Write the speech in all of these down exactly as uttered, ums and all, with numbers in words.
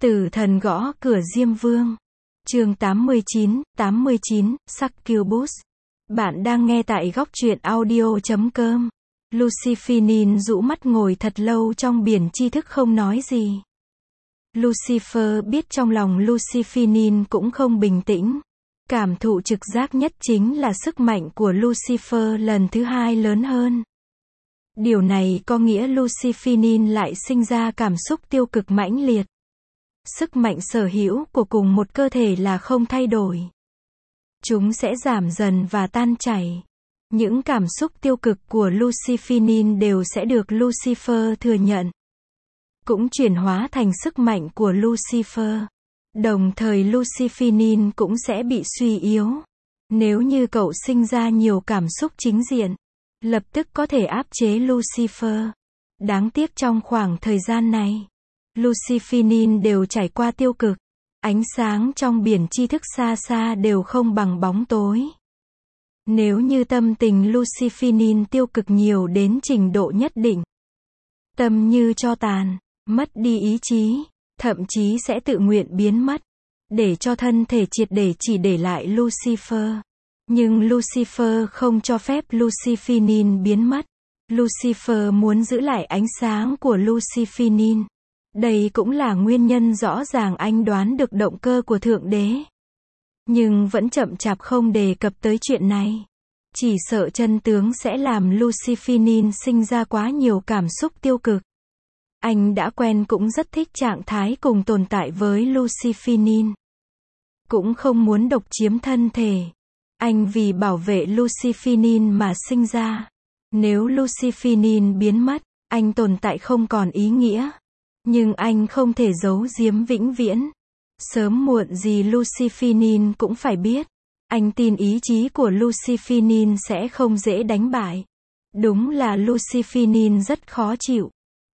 Tử thần gõ cửa Diêm Vương. Chương tám mươi chín, tám mươi chín, Succubus. Bạn đang nghe tại góc truyện audio chấm com. Lucifinin rũ mắt ngồi thật lâu trong biển tri thức không nói gì. Lucifer biết trong lòng Lucifinin cũng không bình tĩnh. Cảm thụ trực giác nhất chính là sức mạnh của Lucifer lần thứ hai lớn hơn. Điều này có nghĩa Lucifinin lại sinh ra cảm xúc tiêu cực mãnh liệt. Sức mạnh sở hữu của cùng một cơ thể là không thay đổi. Chúng sẽ giảm dần và tan chảy. Những cảm xúc tiêu cực của Lucifinin đều sẽ được Lucifer thừa nhận. Cũng chuyển hóa thành sức mạnh của Lucifer. Đồng thời Lucifinin cũng sẽ bị suy yếu. Nếu như cậu sinh ra nhiều cảm xúc chính diện, lập tức có thể áp chế Lucifer. Đáng tiếc trong khoảng thời gian này, Lucifinin đều trải qua tiêu cực. Ánh sáng trong biển tri thức xa xa đều không bằng bóng tối. Nếu như tâm tình Lucifinin tiêu cực nhiều đến trình độ nhất định, tâm như tro tàn, mất đi ý chí, thậm chí sẽ tự nguyện biến mất, để cho thân thể triệt để chỉ để lại Lucifer. Nhưng Lucifer không cho phép Lucifinin biến mất. Lucifer muốn giữ lại ánh sáng của Lucifinin. Đây cũng là nguyên nhân rõ ràng anh đoán được động cơ của Thượng Đế. Nhưng vẫn chậm chạp không đề cập tới chuyện này. Chỉ sợ chân tướng sẽ làm Lucifinin sinh ra quá nhiều cảm xúc tiêu cực. Anh đã quen cũng rất thích trạng thái cùng tồn tại với Lucifinin. Cũng không muốn độc chiếm thân thể. Anh vì bảo vệ Lucifinin mà sinh ra. Nếu Lucifinin biến mất, anh tồn tại không còn ý nghĩa. Nhưng anh không thể giấu giếm vĩnh viễn. Sớm muộn gì Lucifinin cũng phải biết. Anh tin ý chí của Lucifinin sẽ không dễ đánh bại. Đúng là Lucifinin rất khó chịu.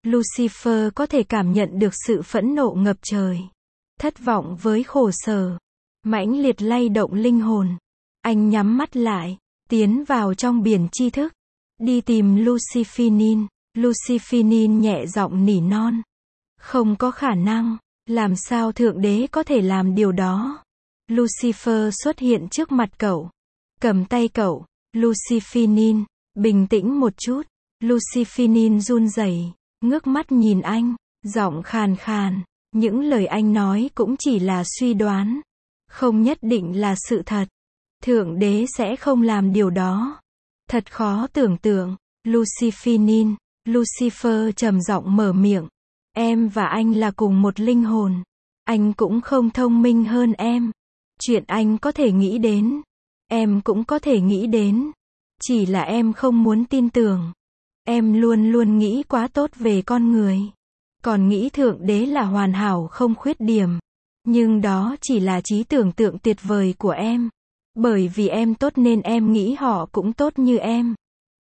Lucifer có thể cảm nhận được sự phẫn nộ ngập trời. Thất vọng với khổ sở. Mãnh liệt lay động linh hồn. Anh nhắm mắt lại, tiến vào trong biển tri thức. Đi tìm Lucifinin. Lucifinin nhẹ giọng nỉ non. Không có khả năng. Làm sao Thượng Đế có thể làm điều đó? Lucifer xuất hiện trước mặt cậu. Cầm tay cậu. Lucifinin, bình tĩnh một chút. Lucifinin run rẩy, ngước mắt nhìn anh, giọng khàn khàn. Những lời anh nói cũng chỉ là suy đoán. Không nhất định là sự thật. Thượng Đế sẽ không làm điều đó. Thật khó tưởng tượng. Lucifinin, Lucifer trầm giọng mở miệng. Em và anh là cùng một linh hồn. Anh cũng không thông minh hơn em. Chuyện anh có thể nghĩ đến, em cũng có thể nghĩ đến. Chỉ là em không muốn tin tưởng. Em luôn luôn nghĩ quá tốt về con người. Còn nghĩ Thượng Đế là hoàn hảo không khuyết điểm. Nhưng đó chỉ là trí tưởng tượng tuyệt vời của em. Bởi vì em tốt nên em nghĩ họ cũng tốt như em.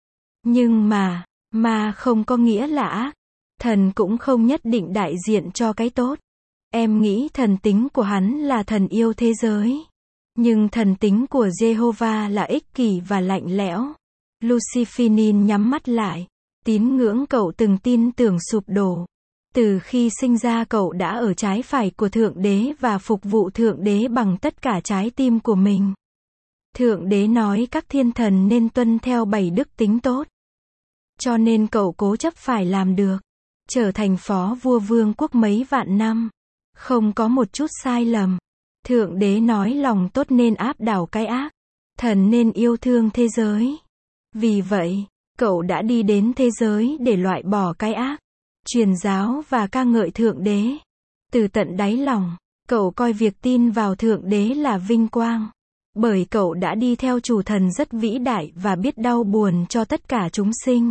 Nhưng mà, mà không có nghĩa là ác. Thần cũng không nhất định đại diện cho cái tốt. Em nghĩ thần tính của hắn là thần yêu thế giới. Nhưng thần tính của Jehovah là ích kỷ và lạnh lẽo. Lucifinin nhắm mắt lại. Tín ngưỡng cậu từng tin tưởng sụp đổ. Từ khi sinh ra cậu đã ở trái phải của Thượng Đế và phục vụ Thượng Đế bằng tất cả trái tim của mình. Thượng Đế nói các thiên thần nên tuân theo bảy đức tính tốt. Cho nên cậu cố chấp phải làm được. Trở thành phó vua vương quốc mấy vạn năm. Không có một chút sai lầm. Thượng Đế nói lòng tốt nên áp đảo cái ác. Thần nên yêu thương thế giới. Vì vậy, cậu đã đi đến thế giới để loại bỏ cái ác. Truyền giáo và ca ngợi Thượng Đế. Từ tận đáy lòng, cậu coi việc tin vào Thượng Đế là vinh quang. Bởi cậu đã đi theo chủ thần rất vĩ đại và biết đau buồn cho tất cả chúng sinh.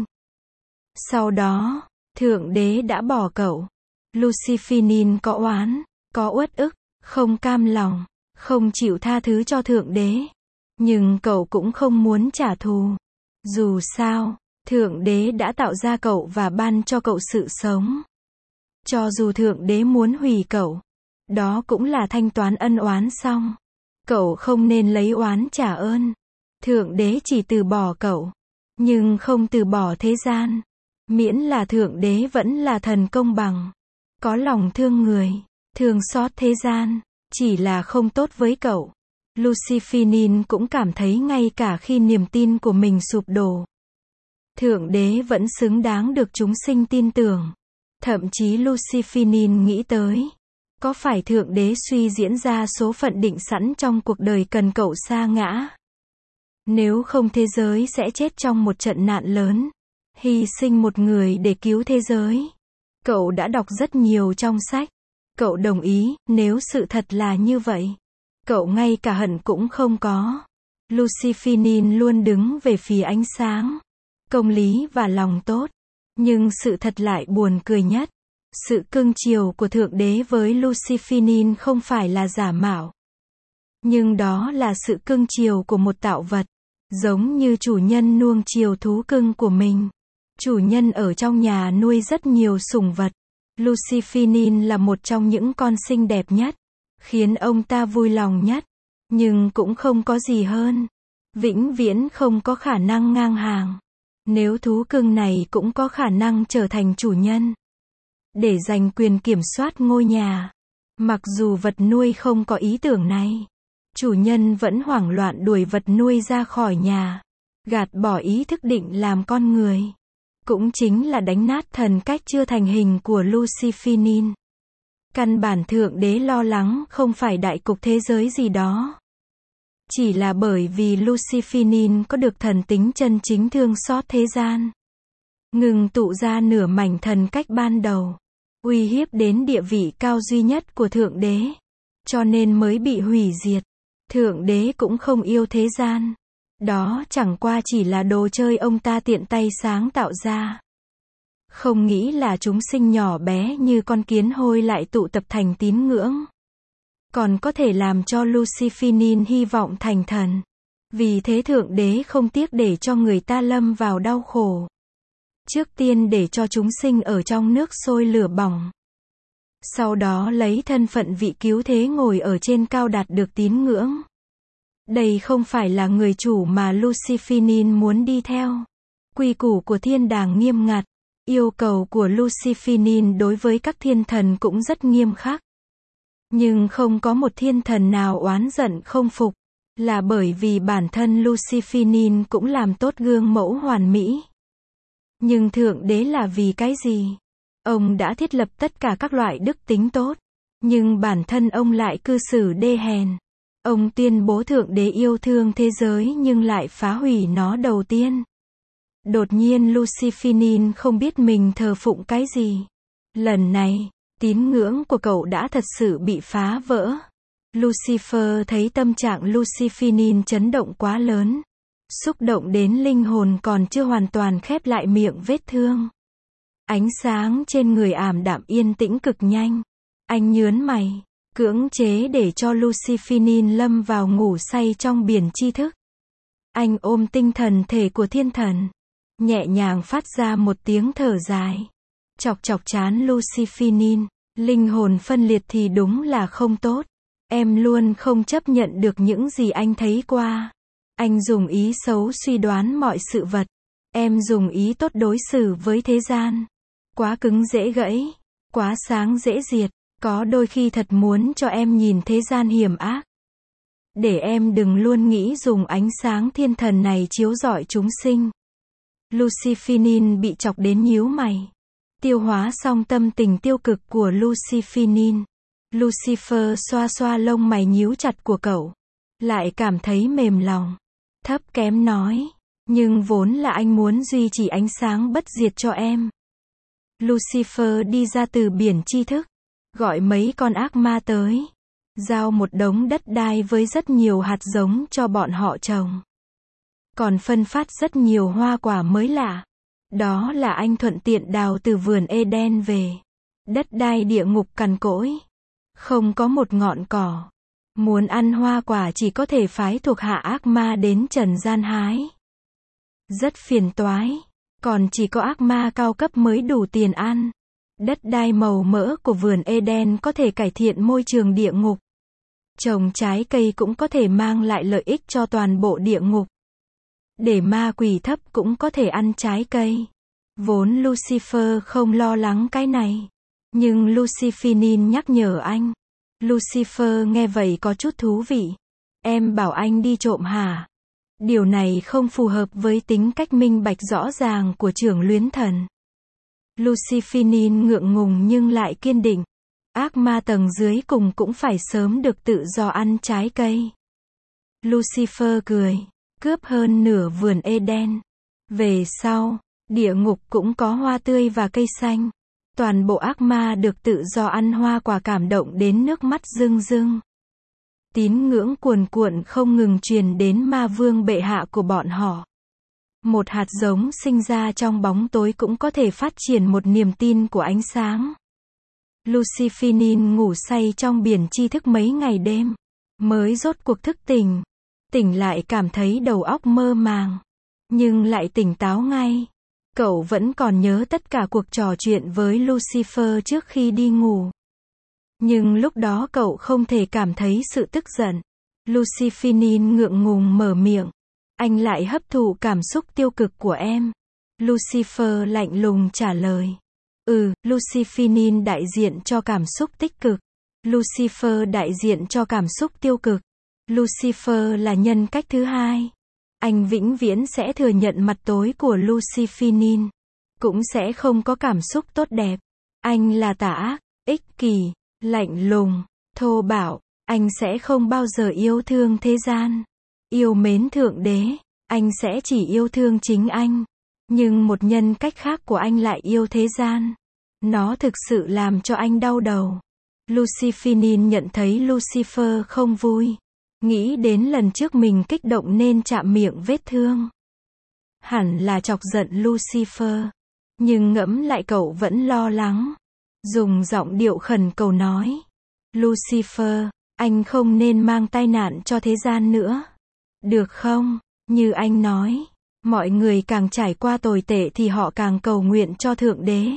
Sau đó, Thượng Đế đã bỏ cậu. Lucifinin có oán, có uất ức, không cam lòng, không chịu tha thứ cho Thượng Đế. Nhưng cậu cũng không muốn trả thù. Dù sao, Thượng Đế đã tạo ra cậu và ban cho cậu sự sống. Cho dù Thượng Đế muốn hủy cậu, đó cũng là thanh toán ân oán xong. Cậu không nên lấy oán trả ơn. Thượng Đế chỉ từ bỏ cậu, nhưng không từ bỏ thế gian. Miễn là Thượng Đế vẫn là thần công bằng, có lòng thương người, thương xót thế gian, chỉ là không tốt với cậu. Lucifinin cũng cảm thấy ngay cả khi niềm tin của mình sụp đổ, Thượng Đế vẫn xứng đáng được chúng sinh tin tưởng. Thậm chí Lucifinin nghĩ tới, có phải Thượng Đế suy diễn ra số phận định sẵn trong cuộc đời cần cậu sa ngã? Nếu không thế giới sẽ chết trong một trận nạn lớn, hy sinh một người để cứu thế giới. Cậu đã đọc rất nhiều trong sách. Cậu đồng ý, nếu sự thật là như vậy, cậu ngay cả hận cũng không có. Lucifinin luôn đứng về phía ánh sáng, công lý và lòng tốt. Nhưng sự thật lại buồn cười nhất. Sự cưng chiều của Thượng Đế với Lucifinin không phải là giả mạo. Nhưng đó là sự cưng chiều của một tạo vật. Giống như chủ nhân nuông chiều thú cưng của mình. Chủ nhân ở trong nhà nuôi rất nhiều sủng vật. Lucifinin là một trong những con xinh đẹp nhất, khiến ông ta vui lòng nhất. Nhưng cũng không có gì hơn. Vĩnh viễn không có khả năng ngang hàng. Nếu thú cưng này cũng có khả năng trở thành chủ nhân, để giành quyền kiểm soát ngôi nhà. Mặc dù vật nuôi không có ý tưởng này, chủ nhân vẫn hoảng loạn đuổi vật nuôi ra khỏi nhà, gạt bỏ ý thức định làm con người. Cũng chính là đánh nát thần cách chưa thành hình của Lucifinin. Căn bản Thượng Đế lo lắng không phải đại cục thế giới gì đó. Chỉ là bởi vì Lucifinin có được thần tính chân chính thương xót thế gian. Ngừng tụ ra nửa mảnh thần cách ban đầu. Uy hiếp đến địa vị cao duy nhất của Thượng Đế. Cho nên mới bị hủy diệt. Thượng Đế cũng không yêu thế gian. Đó chẳng qua chỉ là đồ chơi ông ta tiện tay sáng tạo ra. Không nghĩ là chúng sinh nhỏ bé như con kiến hôi lại tụ tập thành tín ngưỡng. Còn có thể làm cho Lucifinin hy vọng thành thần. Vì thế Thượng Đế không tiếc để cho người ta lâm vào đau khổ. Trước tiên để cho chúng sinh ở trong nước sôi lửa bỏng. Sau đó lấy thân phận vị cứu thế ngồi ở trên cao đạt được tín ngưỡng. Đây không phải là người chủ mà Lucifinin muốn đi theo. Quy củ của thiên đàng nghiêm ngặt. Yêu cầu của Lucifinin đối với các thiên thần cũng rất nghiêm khắc. Nhưng không có một thiên thần nào oán giận không phục. Là bởi vì bản thân Lucifinin cũng làm tốt gương mẫu hoàn mỹ. Nhưng Thượng Đế là vì cái gì? Ông đã thiết lập tất cả các loại đức tính tốt. Nhưng bản thân ông lại cư xử đê hèn. Ông tuyên bố Thượng Đế yêu thương thế giới nhưng lại phá hủy nó đầu tiên. Đột nhiên Lucifinin không biết mình thờ phụng cái gì. Lần này, tín ngưỡng của cậu đã thật sự bị phá vỡ. Lucifer thấy tâm trạng Lucifinin chấn động quá lớn. Xúc động đến linh hồn còn chưa hoàn toàn khép lại miệng vết thương. Ánh sáng trên người ảm đạm yên tĩnh cực nhanh. Anh nhớn mày, cưỡng chế để cho Lucifinin lâm vào ngủ say trong biển tri thức. Anh ôm tinh thần thể của thiên thần, nhẹ nhàng phát ra một tiếng thở dài. Chọc chọc trán Lucifinin, linh hồn phân liệt thì đúng là không tốt. Em luôn không chấp nhận được những gì anh thấy qua. Anh dùng ý xấu suy đoán mọi sự vật. Em dùng ý tốt đối xử với thế gian. Quá cứng dễ gãy, quá sáng dễ diệt. Có đôi khi thật muốn cho em nhìn thế gian hiểm ác. Để em đừng luôn nghĩ dùng ánh sáng thiên thần này chiếu rọi chúng sinh. Lucifinin bị chọc đến nhíu mày. Tiêu hóa xong tâm tình tiêu cực của Lucifinin. Lucifer xoa xoa lông mày nhíu chặt của cậu. Lại cảm thấy mềm lòng. Thấp kém nói. Nhưng vốn là anh muốn duy trì ánh sáng bất diệt cho em. Lucifer đi ra từ biển tri thức. Gọi mấy con ác ma tới. Giao một đống đất đai với rất nhiều hạt giống cho bọn họ trồng. Còn phân phát rất nhiều hoa quả mới lạ. Đó là anh thuận tiện đào từ vườn Eden về. Đất đai địa ngục cằn cỗi. Không có một ngọn cỏ. Muốn ăn hoa quả chỉ có thể phái thuộc hạ ác ma đến trần gian hái. Rất phiền toái. Còn chỉ có ác ma cao cấp mới đủ tiền ăn. Đất đai màu mỡ của vườn Eden có thể cải thiện môi trường địa ngục. Trồng trái cây cũng có thể mang lại lợi ích cho toàn bộ địa ngục. Để ma quỷ thấp cũng có thể ăn trái cây. Vốn Lucifer không lo lắng cái này. Nhưng Luciphinin nhắc nhở anh. Lucifer nghe vậy có chút thú vị. Em bảo anh đi trộm hả? Điều này không phù hợp với tính cách minh bạch rõ ràng của trưởng luyến thần. Luciphinin ngượng ngùng nhưng lại kiên định. Ác ma tầng dưới cùng cũng phải sớm được tự do ăn trái cây. Lucifer cười. Cướp hơn nửa vườn Eden. Về sau, địa ngục cũng có hoa tươi và cây xanh. Toàn bộ ác ma được tự do ăn hoa quả cảm động đến nước mắt rưng rưng. Tín ngưỡng cuồn cuộn không ngừng truyền đến ma vương bệ hạ của bọn họ. Một hạt giống sinh ra trong bóng tối cũng có thể phát triển một niềm tin của ánh sáng. Luciphinin ngủ say trong biển tri thức mấy ngày đêm. Mới rốt cuộc thức tỉnh. Tỉnh lại cảm thấy đầu óc mơ màng. Nhưng lại tỉnh táo ngay. Cậu vẫn còn nhớ tất cả cuộc trò chuyện với Lucifer trước khi đi ngủ. Nhưng lúc đó cậu không thể cảm thấy sự tức giận. Luciphinin ngượng ngùng mở miệng. Anh lại hấp thụ cảm xúc tiêu cực của em. Lucifer lạnh lùng trả lời. Ừ, Luciphinin đại diện cho cảm xúc tích cực. Lucifer đại diện cho cảm xúc tiêu cực. Lucifer là nhân cách thứ hai. Anh vĩnh viễn sẽ thừa nhận mặt tối của Luciphinin. Cũng sẽ không có cảm xúc tốt đẹp. Anh là tà ác, ích kỷ, lạnh lùng, thô bạo. Anh sẽ không bao giờ yêu thương thế gian. Yêu mến Thượng Đế. Anh sẽ chỉ yêu thương chính anh. Nhưng một nhân cách khác của anh lại yêu thế gian. Nó thực sự làm cho anh đau đầu. Luciphinin nhận thấy Lucifer không vui. Nghĩ đến lần trước mình kích động nên chạm miệng vết thương. Hẳn là chọc giận Lucifer. Nhưng ngẫm lại cậu vẫn lo lắng. Dùng giọng điệu khẩn cầu nói. Lucifer, anh không nên mang tai nạn cho thế gian nữa. Được không? Như anh nói, mọi người càng trải qua tồi tệ thì họ càng cầu nguyện cho Thượng Đế.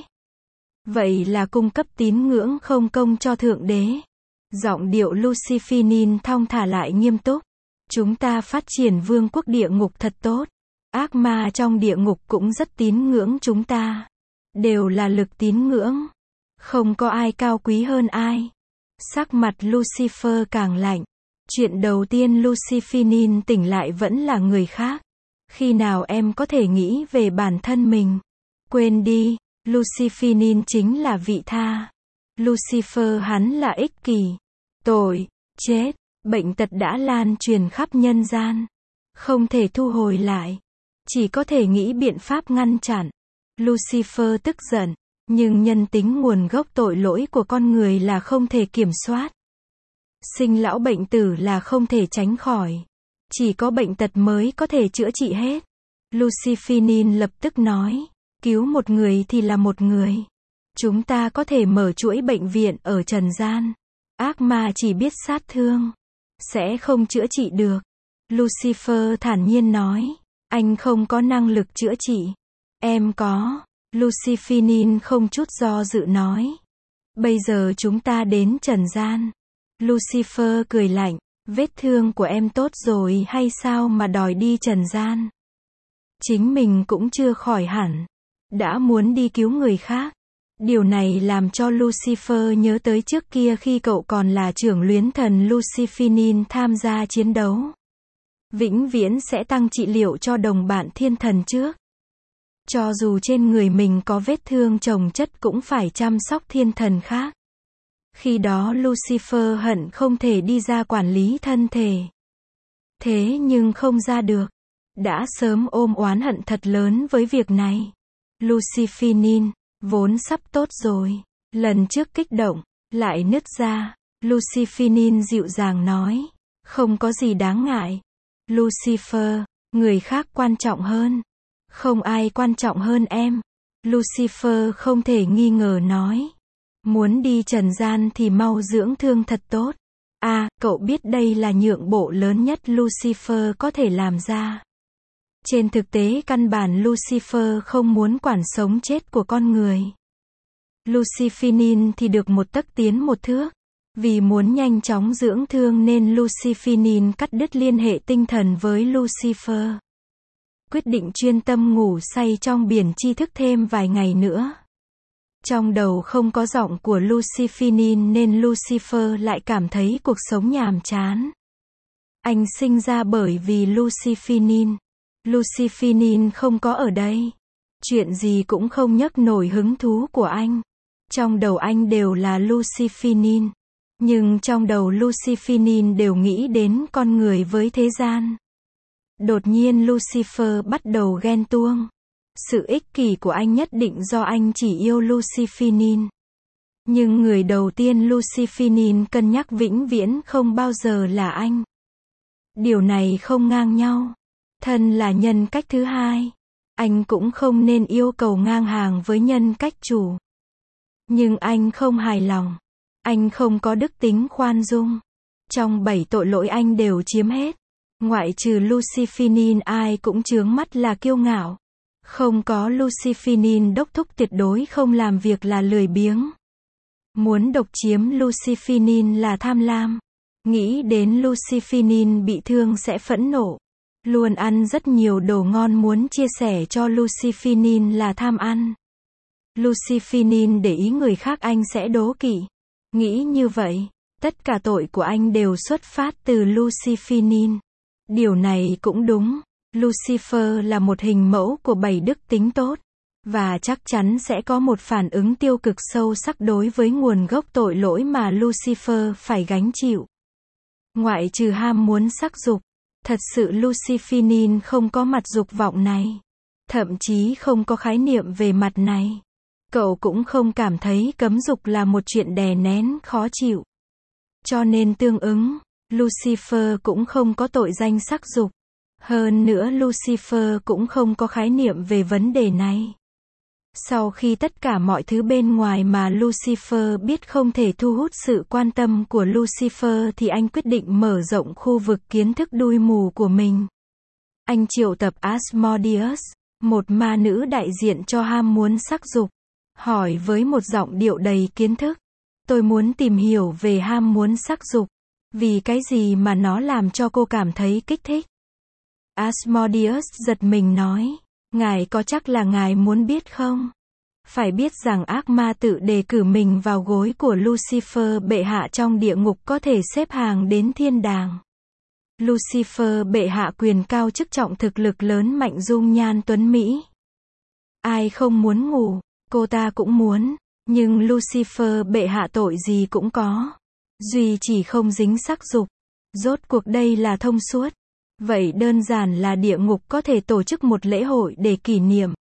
Vậy là cung cấp tín ngưỡng không công cho Thượng Đế. Giọng điệu Luciphinin thong thả lại nghiêm túc. Chúng ta phát triển vương quốc địa ngục thật tốt. Ác ma trong địa ngục cũng rất tín ngưỡng chúng ta. Đều là lực tín ngưỡng. Không có ai cao quý hơn ai. Sắc mặt Lucifer càng lạnh. Chuyện đầu tiên Luciphinin tỉnh lại vẫn là người khác. Khi nào em có thể nghĩ về bản thân mình? Quên đi, Luciphinin chính là vị tha. Lucifer hắn là ích kỷ, tội, chết, bệnh tật đã lan truyền khắp nhân gian. Không thể thu hồi lại. Chỉ có thể nghĩ biện pháp ngăn chặn. Lucifer tức giận. Nhưng nhân tính nguồn gốc tội lỗi của con người là không thể kiểm soát. Sinh lão bệnh tử là không thể tránh khỏi. Chỉ có bệnh tật mới có thể chữa trị hết. Luciphinin lập tức nói. Cứu một người thì là một người. Chúng ta có thể mở chuỗi bệnh viện ở trần gian. Ác ma chỉ biết sát thương. Sẽ không chữa trị được. Lucifer thản nhiên nói. Anh không có năng lực chữa trị. Em có. Luciphinin không chút do dự nói. Bây giờ chúng ta đến trần gian. Lucifer cười lạnh. Vết thương của em tốt rồi hay sao mà đòi đi trần gian? Chính mình cũng chưa khỏi hẳn. Đã muốn đi cứu người khác. Điều này làm cho Lucifer nhớ tới trước kia khi cậu còn là trưởng luyến thần Luciphinin tham gia chiến đấu. Vĩnh viễn sẽ tăng trị liệu cho đồng bạn thiên thần trước. Cho dù trên người mình có vết thương chồng chất cũng phải chăm sóc thiên thần khác. Khi đó Lucifer hận không thể đi ra quản lý thân thể. Thế nhưng không ra được. Đã sớm ôm oán hận thật lớn với việc này. Luciphinin, vốn sắp tốt rồi. Lần trước kích động, lại nứt ra. Luciphinin dịu dàng nói. Không có gì đáng ngại. Lucifer, người khác quan trọng hơn. Không ai quan trọng hơn em. Lucifer không thể nghi ngờ nói. Muốn đi trần gian thì mau dưỡng thương thật tốt. À, cậu biết đây là nhượng bộ lớn nhất Lucifer có thể làm ra. Trên thực tế căn bản Lucifer không muốn quản sống chết của con người. Luciphinin thì được một tấc tiến một thước. Vì muốn nhanh chóng dưỡng thương nên Luciphinin cắt đứt liên hệ tinh thần với Lucifer. Quyết định chuyên tâm ngủ say trong biển tri thức thêm vài ngày nữa. Trong đầu không có giọng của Luciphinin nên Lucifer lại cảm thấy cuộc sống nhàm chán. Anh sinh ra bởi vì Luciphinin. Luciphinin không có ở đây. Chuyện gì cũng không nhấc nổi hứng thú của anh. Trong đầu anh đều là Luciphinin. Nhưng trong đầu Luciphinin đều nghĩ đến con người với thế gian. Đột nhiên Lucifer bắt đầu ghen tuông. Sự ích kỷ của anh nhất định do anh chỉ yêu Luciphinin. Nhưng người đầu tiên Luciphinin cân nhắc vĩnh viễn không bao giờ là anh. Điều này không ngang nhau. Thân là nhân cách thứ hai. Anh cũng không nên yêu cầu ngang hàng với nhân cách chủ. Nhưng anh không hài lòng. Anh không có đức tính khoan dung. Trong bảy tội lỗi anh đều chiếm hết. Ngoại trừ Luciphinin ai cũng chướng mắt là kiêu ngạo. Không có Luciphinin đốc thúc tuyệt đối không làm việc là lười biếng. Muốn độc chiếm Luciphinin là tham lam. Nghĩ đến Luciphinin bị thương sẽ phẫn nộ. Luôn ăn rất nhiều đồ ngon muốn chia sẻ cho Luciphinin là tham ăn. Luciphinin để ý người khác anh sẽ đố kỵ. Nghĩ như vậy, tất cả tội của anh đều xuất phát từ Luciphinin. Điều này cũng đúng. Lucifer là một hình mẫu của bảy đức tính tốt. Và chắc chắn sẽ có một phản ứng tiêu cực sâu sắc đối với nguồn gốc tội lỗi mà Lucifer phải gánh chịu. Ngoại trừ ham muốn sắc dục, thật sự Luciphinin không có mặt dục vọng này. Thậm chí không có khái niệm về mặt này. Cậu cũng không cảm thấy cấm dục là một chuyện đè nén khó chịu. Cho nên tương ứng, Lucifer cũng không có tội danh sắc dục. Hơn nữa Lucifer cũng không có khái niệm về vấn đề này. Sau khi tất cả mọi thứ bên ngoài mà Lucifer biết không thể thu hút sự quan tâm của Lucifer thì anh quyết định mở rộng khu vực kiến thức đuôi mù của mình. Anh triệu tập Asmodeus, một ma nữ đại diện cho ham muốn sắc dục, hỏi với một giọng điệu đầy kiến thức. Tôi muốn tìm hiểu về ham muốn sắc dục. Vì cái gì mà nó làm cho cô cảm thấy kích thích? Asmodeus giật mình nói. Ngài có chắc là ngài muốn biết không? Phải biết rằng ác ma tự đề cử mình vào gối của Lucifer bệ hạ trong địa ngục có thể xếp hàng đến thiên đàng. Lucifer bệ hạ quyền cao chức trọng thực lực lớn mạnh dung nhan tuấn Mỹ. Ai không muốn ngủ, cô ta cũng muốn. Nhưng Lucifer bệ hạ tội gì cũng có. Duy chỉ không dính sắc dục. Rốt cuộc đây là thông suốt. Vậy đơn giản là địa ngục có thể tổ chức một lễ hội để kỷ niệm.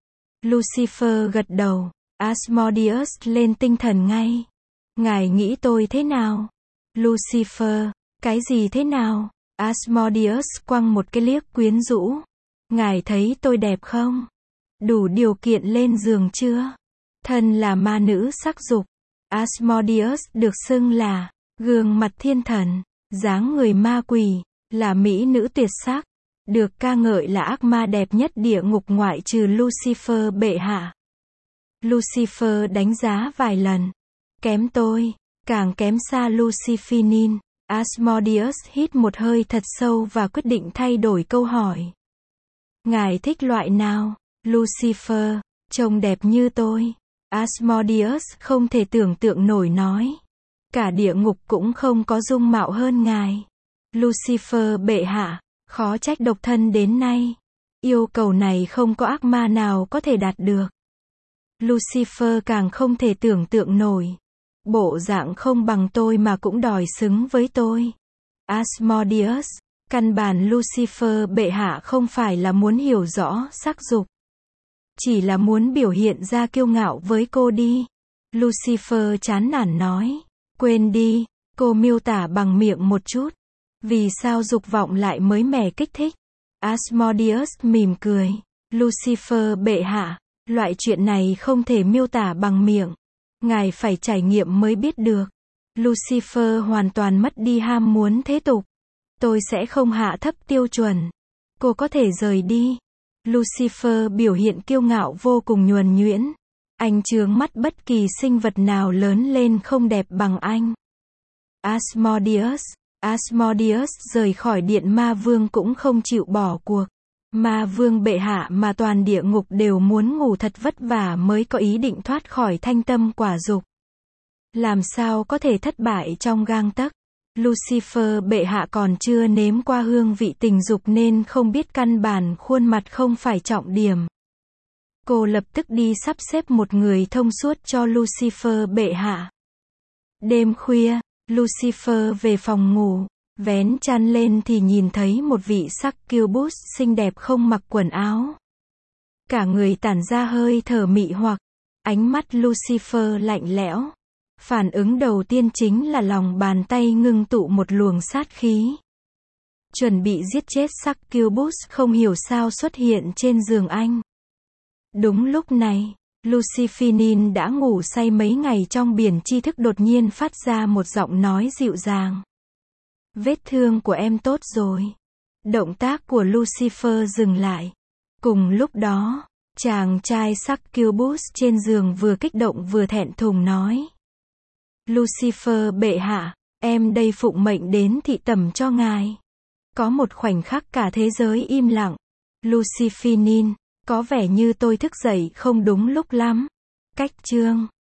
Lucifer gật đầu. Asmodeus lên tinh thần ngay. Ngài nghĩ tôi thế nào? Lucifer, cái gì thế nào? Asmodeus quăng một cái liếc quyến rũ. Ngài thấy tôi đẹp không? Đủ điều kiện lên giường chưa? Thân là ma nữ sắc dục. Asmodeus được xưng là gương mặt thiên thần, dáng người ma quỷ, là mỹ nữ tuyệt sắc, được ca ngợi là ác ma đẹp nhất địa ngục ngoại trừ Lucifer bệ hạ. Lucifer đánh giá vài lần. Kém tôi, càng kém xa Luciphinin. Asmodeus hít một hơi thật sâu và quyết định thay đổi câu hỏi. Ngài thích loại nào? Lucifer, trông đẹp như tôi. Asmodeus không thể tưởng tượng nổi nói. Cả địa ngục cũng không có dung mạo hơn ngài. Lucifer bệ hạ, khó trách độc thân đến nay. Yêu cầu này không có ác ma nào có thể đạt được. Lucifer càng không thể tưởng tượng nổi. Bộ dạng không bằng tôi mà cũng đòi xứng với tôi. Asmodeus, căn bản Lucifer bệ hạ không phải là muốn hiểu rõ sắc dục. Chỉ là muốn biểu hiện ra kiêu ngạo với cô đi. Lucifer chán nản nói. Quên đi, cô miêu tả bằng miệng một chút. Vì sao dục vọng lại mới mẻ kích thích? Asmodeus mỉm cười. Lucifer bệ hạ, loại chuyện này không thể miêu tả bằng miệng. Ngài phải trải nghiệm mới biết được. Lucifer hoàn toàn mất đi ham muốn thế tục. Tôi sẽ không hạ thấp tiêu chuẩn. Cô có thể rời đi. Lucifer biểu hiện kiêu ngạo vô cùng nhuần nhuyễn. Anh chướng mắt bất kỳ sinh vật nào lớn lên không đẹp bằng anh. Asmodeus, Asmodeus rời khỏi điện ma vương cũng không chịu bỏ cuộc. Ma vương bệ hạ mà toàn địa ngục đều muốn ngủ thật vất vả mới có ý định thoát khỏi thanh tâm quả dục. Làm sao có thể thất bại trong gang tấc. Lucifer bệ hạ còn chưa nếm qua hương vị tình dục nên không biết căn bản khuôn mặt không phải trọng điểm. Cô lập tức đi sắp xếp một người thông suốt cho Lucifer bệ hạ. Đêm khuya, Lucifer về phòng ngủ, vén chăn lên thì nhìn thấy một vị succubus xinh đẹp không mặc quần áo. Cả người tản ra hơi thở mị hoặc, ánh mắt Lucifer lạnh lẽo. Phản ứng đầu tiên chính là lòng bàn tay ngưng tụ một luồng sát khí. Chuẩn bị giết chết succubus không hiểu sao xuất hiện trên giường anh. Đúng lúc này, Lucifinin đã ngủ say mấy ngày trong biển tri thức đột nhiên phát ra một giọng nói dịu dàng. Vết thương của em tốt rồi. Động tác của Lucifer dừng lại. Cùng lúc đó, chàng trai succubus trên giường vừa kích động vừa thẹn thùng nói. Lucifer bệ hạ, em đây phụng mệnh đến thị tẩm cho ngài. Có một khoảnh khắc cả thế giới im lặng. Lucifinin, có vẻ như tôi thức dậy không đúng lúc lắm. Cách chương